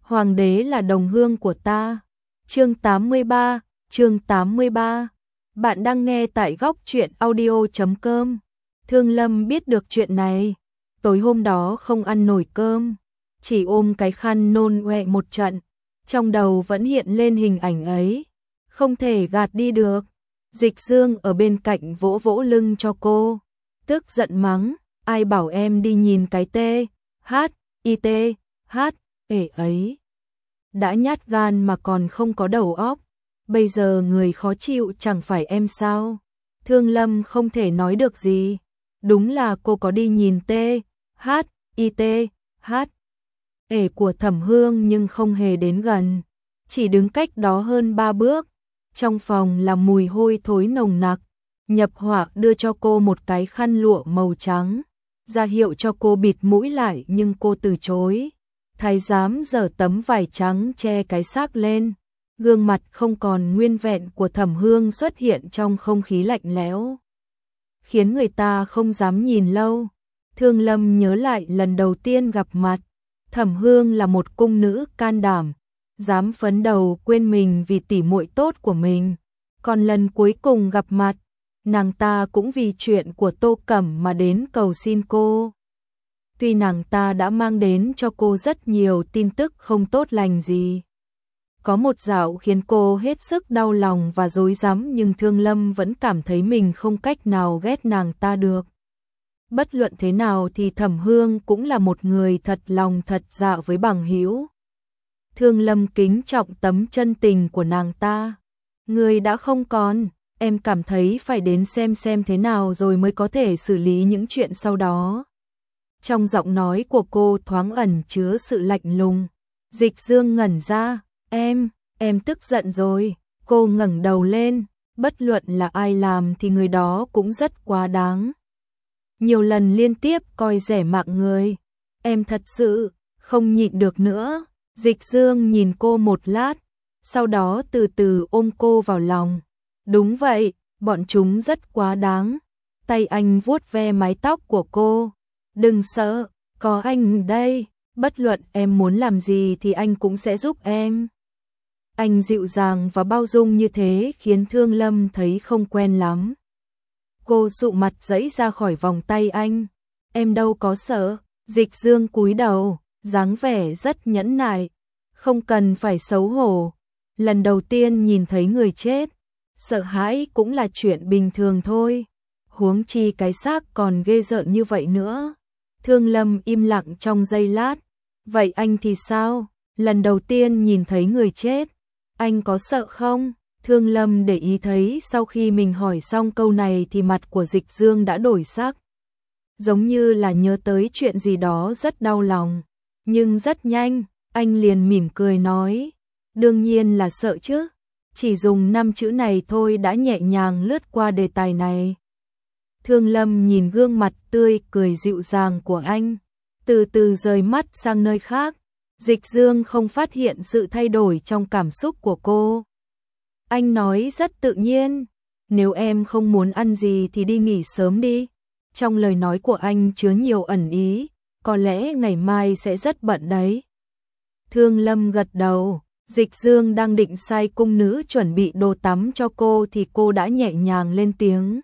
Hoàng đế là đồng hương của ta. Chương 83. Bạn đang nghe tại góc truyện audio.com. Thương Lâm biết được chuyện này, tối hôm đó không ăn nổi cơm, chỉ ôm cái khăn nôn ọe một trận, trong đầu vẫn hiện lên hình ảnh ấy, không thể gạt đi được. Dịch Dương ở bên cạnh vỗ vỗ lưng cho cô, tức giận mắng, ai bảo em đi nhìn cái ê ấy. Đã nhát gan mà còn không có đầu óc, bây giờ người khó chịu chẳng phải em sao? Thương Lâm không thể nói được gì, đúng là cô có đi nhìn ê của Thẩm Hương nhưng không hề đến gần, chỉ đứng cách đó hơn 3 bước. Trong phòng là mùi hôi thối nồng nặc. Nhập Họa đưa cho cô một cái khăn lụa màu trắng, ra hiệu cho cô bịt mũi lại nhưng cô từ chối. Thái giám giở tấm vải trắng che cái xác lên, gương mặt không còn nguyên vẹn của Thẩm Hương xuất hiện trong không khí lạnh lẽo, khiến người ta không dám nhìn lâu. Thương Lâm nhớ lại lần đầu tiên gặp mặt, Thẩm Hương là một cung nữ can đảm, dám phấn đầu quên mình vì tỉ muội tốt của mình. Còn lần cuối cùng gặp mặt, nàng ta cũng vì chuyện của Tô Cẩm mà đến cầu xin cô. Tuy nàng ta đã mang đến cho cô rất nhiều tin tức không tốt lành gì, có một dạo khiến cô hết sức đau lòng và rối rắm, nhưng Thương Lâm vẫn cảm thấy mình không cách nào ghét nàng ta được. Bất luận thế nào thì Thẩm Hương cũng là một người thật lòng thật dạ với bằng hữu. Thương Lâm kính trọng tấm chân tình của nàng ta. Người đã không còn, em cảm thấy phải đến xem thế nào rồi mới có thể xử lý những chuyện sau đó. Trong giọng nói của cô thoáng ẩn chứa sự lạnh lùng. Dịch Dương ngẩn ra, em tức giận rồi. Cô ngẩng đầu lên, bất luận là ai làm thì người đó cũng rất quá đáng. Nhiều lần liên tiếp coi rẻ mạng người, em thật sự không nhịn được nữa. Dịch Dương nhìn cô một lát, sau đó từ từ ôm cô vào lòng. Đúng vậy, bọn chúng rất quá đáng. Tay anh vuốt ve mái tóc của cô. Đừng sợ, có anh đây, bất luận em muốn làm gì thì anh cũng sẽ giúp em. Anh dịu dàng và bao dung như thế khiến Thương Lâm thấy không quen lắm. Cô dụ mặt giãy ra khỏi vòng tay anh. Em đâu có sợ. Dịch Dương cúi đầu, dáng vẻ rất nhẫn nại. Không cần phải xấu hổ. Lần đầu tiên nhìn thấy người chết, sợ hãi cũng là chuyện bình thường thôi. Huống chi cái xác còn ghê rợn như vậy nữa. Thương Lâm im lặng trong giây lát. Vậy anh thì sao? Lần đầu tiên nhìn thấy người chết, anh có sợ không? Thương Lâm để ý thấy sau khi mình hỏi xong câu này thì mặt của Dịch Dương đã đổi sắc. Giống như là nhớ tới chuyện gì đó rất đau lòng. Nhưng rất nhanh, anh liền mỉm cười nói. Đương nhiên là sợ chứ. Chỉ dùng 5 chữ này thôi đã nhẹ nhàng lướt qua đề tài này. Thương Lâm nhìn gương mặt tươi cười dịu dàng của anh, từ từ rời mắt sang nơi khác. Dịch Dương không phát hiện sự thay đổi trong cảm xúc của cô. Anh nói rất tự nhiên, nếu em không muốn ăn gì thì đi nghỉ sớm đi. Trong lời nói của anh chứa nhiều ẩn ý, có lẽ ngày mai sẽ rất bận đấy. Thương Lâm gật đầu. Dịch Dương đang định sai cung nữ chuẩn bị đồ tắm cho cô thì cô đã nhẹ nhàng lên tiếng.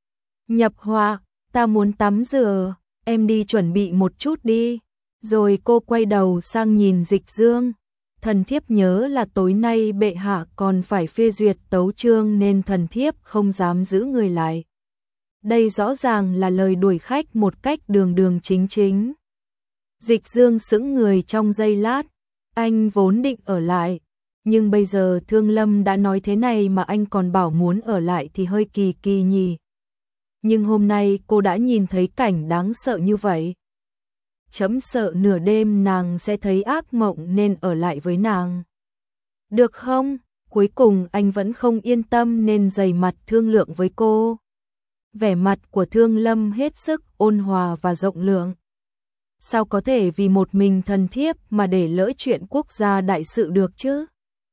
Nhập Họa, ta muốn tắm rửa, em đi chuẩn bị một chút đi. Rồi cô quay đầu sang nhìn Dịch Dương. Thần thiếp nhớ là tối nay bệ hạ còn phải phê duyệt tấu chương nên thần thiếp không dám giữ người lại. Đây rõ ràng là lời đuổi khách một cách đường đường chính chính. Dịch Dương sững người trong giây lát. Anh vốn định ở lại, nhưng bây giờ Thương Lâm đã nói thế này mà anh còn bảo muốn ở lại thì hơi kỳ kỳ nhỉ. Nhưng hôm nay cô đã nhìn thấy cảnh đáng sợ như vậy. Chấm sợ nửa đêm nàng sẽ thấy ác mộng nên ở lại với nàng. Được không? Cuối cùng anh vẫn không yên tâm nên dày mặt thương lượng với cô. Vẻ mặt của Thương Lâm hết sức ôn hòa và rộng lượng. Sao có thể vì một mình thần thiếp mà để lỡ chuyện quốc gia đại sự được chứ?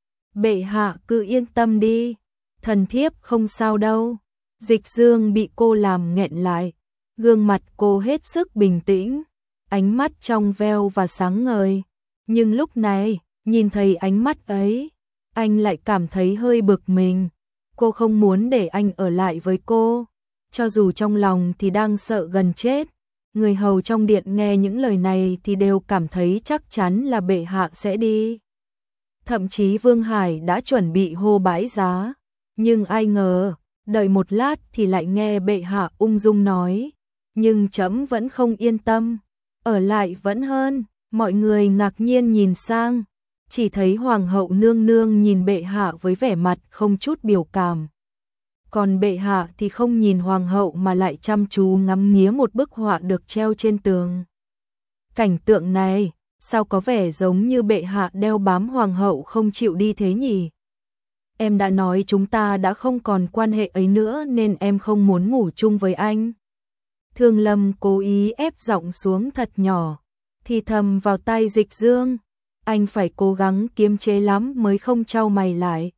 Bệ hạ cứ yên tâm đi, thần thiếp không sao đâu. Dịch Dương bị cô làm nghẹn lại, gương mặt cô hết sức bình tĩnh, ánh mắt trong veo và sáng ngời. Nhưng lúc này, Nhìn thấy ánh mắt ấy, anh lại cảm thấy hơi bực mình. Cô không muốn để anh ở lại với cô, cho dù trong lòng thì đang sợ gần chết. Người hầu trong điện nghe những lời này thì đều cảm thấy chắc chắn là bệ hạ sẽ đi. Thậm chí Vương Hải đã chuẩn bị hô bái giá, nhưng ai ngờ, đợi một lát thì lại nghe bệ hạ ung dung nói, nhưng trẫm vẫn không yên tâm, ở lại vẫn hơn. Mọi người ngạc nhiên nhìn sang, chỉ thấy hoàng hậu nương nương nhìn bệ hạ với vẻ mặt không chút biểu cảm. Còn bệ hạ thì không nhìn hoàng hậu mà lại chăm chú ngắm nghía một bức họa được treo trên tường. Cảnh tượng này, sao có vẻ giống như bệ hạ đeo bám hoàng hậu không chịu đi thế nhỉ? Em đã nói chúng ta đã không còn quan hệ ấy nữa nên em không muốn ngủ chung với anh. Thương Lâm cố ý ép giọng xuống thật nhỏ, thì thầm vào tai Dịch Dương, anh phải cố gắng kiềm chế lắm mới không chau mày lại.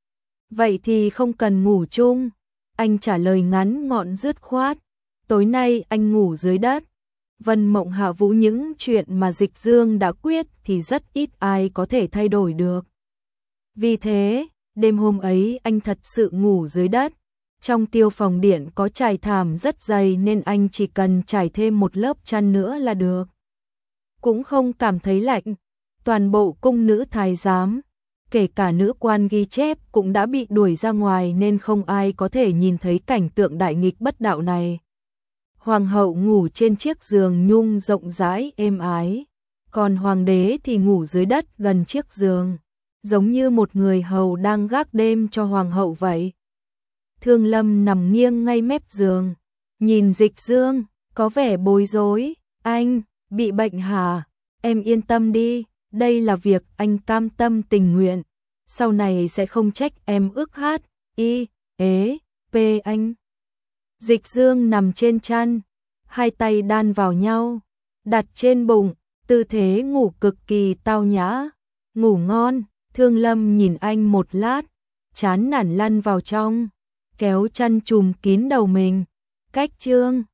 Vậy thì không cần ngủ chung, anh trả lời ngắn ngọn dứt khoát, tối nay anh ngủ dưới đất. Vân Mộng hạ vũ những chuyện mà Dịch Dương đã quyết thì rất ít ai có thể thay đổi được. Vì thế, đêm hôm ấy anh thật sự ngủ dưới đất. Trong Tiêu phòng điện có trải thảm rất dày nên anh chỉ cần trải thêm một lớp chăn nữa là được. Cũng không cảm thấy lạnh. Toàn bộ cung nữ thái giám, kể cả nữ quan ghi chép cũng đã bị đuổi ra ngoài nên không ai có thể nhìn thấy cảnh tượng đại nghịch bất đạo này. Hoàng hậu ngủ trên chiếc giường nhung rộng rãi êm ái, còn hoàng đế thì ngủ dưới đất gần chiếc giường, giống như một người hầu đang gác đêm cho hoàng hậu vậy. Thương Lâm nằm nghiêng ngay mép giường, nhìn Dịch Dương, có vẻ bối rối. Anh, bị bệnh hả? Em yên tâm đi, đây là việc anh cam tâm tình nguyện. Sau này sẽ không trách em ước hát, anh. Dịch Dương nằm trên chăn, hai tay đan vào nhau, đặt trên bụng, tư thế ngủ cực kỳ tao nhã. Ngủ ngon. Thương Lâm nhìn anh một lát, chán nản lăn vào trong, kéo chăn trùm kín đầu mình. Cách chương